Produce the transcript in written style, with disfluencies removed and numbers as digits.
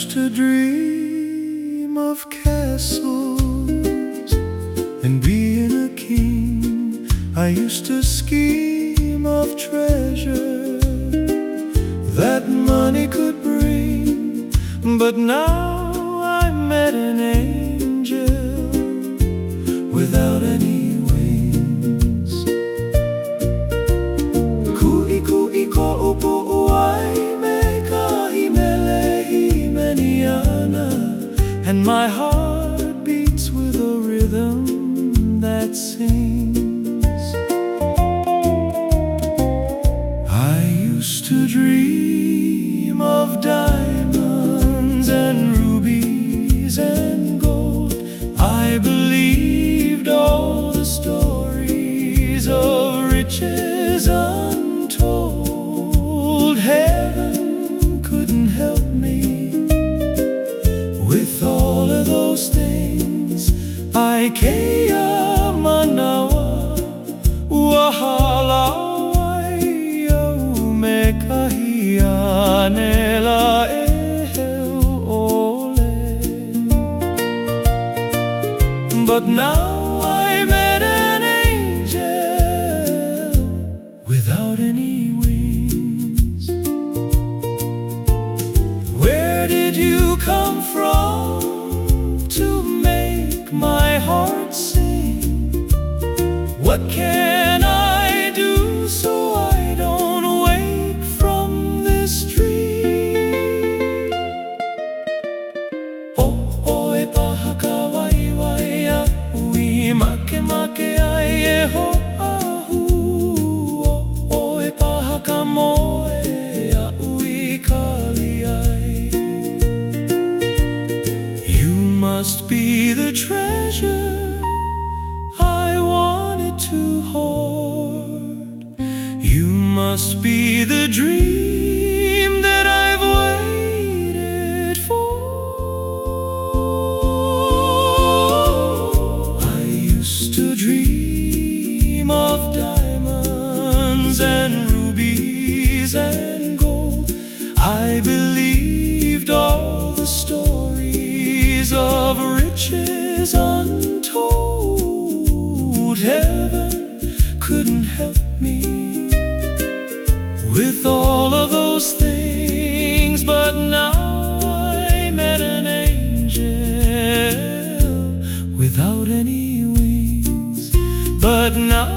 used to dream of castles and being a king. I used to scheme of treasure that money could bring. But now I met an angel without any wings. Kui kui ko upu uai me kahimele himeniana, and my heart beats with a rhythm that sings. I used to dream of diamonds and rubies and gold. I believed all the stories of riches untold. Heaven couldn't help me with all of those things. I kea manawa wahala waia me kahia nela eheu ole. But now I met an angel without any wings. Where did you come from to make my heart sing? What can I do so I don't wake from this dream? Oh, e paha ka wai wai a ui make make ai e ho ahu. Oh, e paha ka moe a ui kali ai. You must be the treasure I wanted to hoard. You must be the dream that I've waited for. I used to dream of diamonds and rubies and gold. I believed all the stories of riches untold. Heaven couldn't help me with all of those things. But now I met an angel without any wings. But now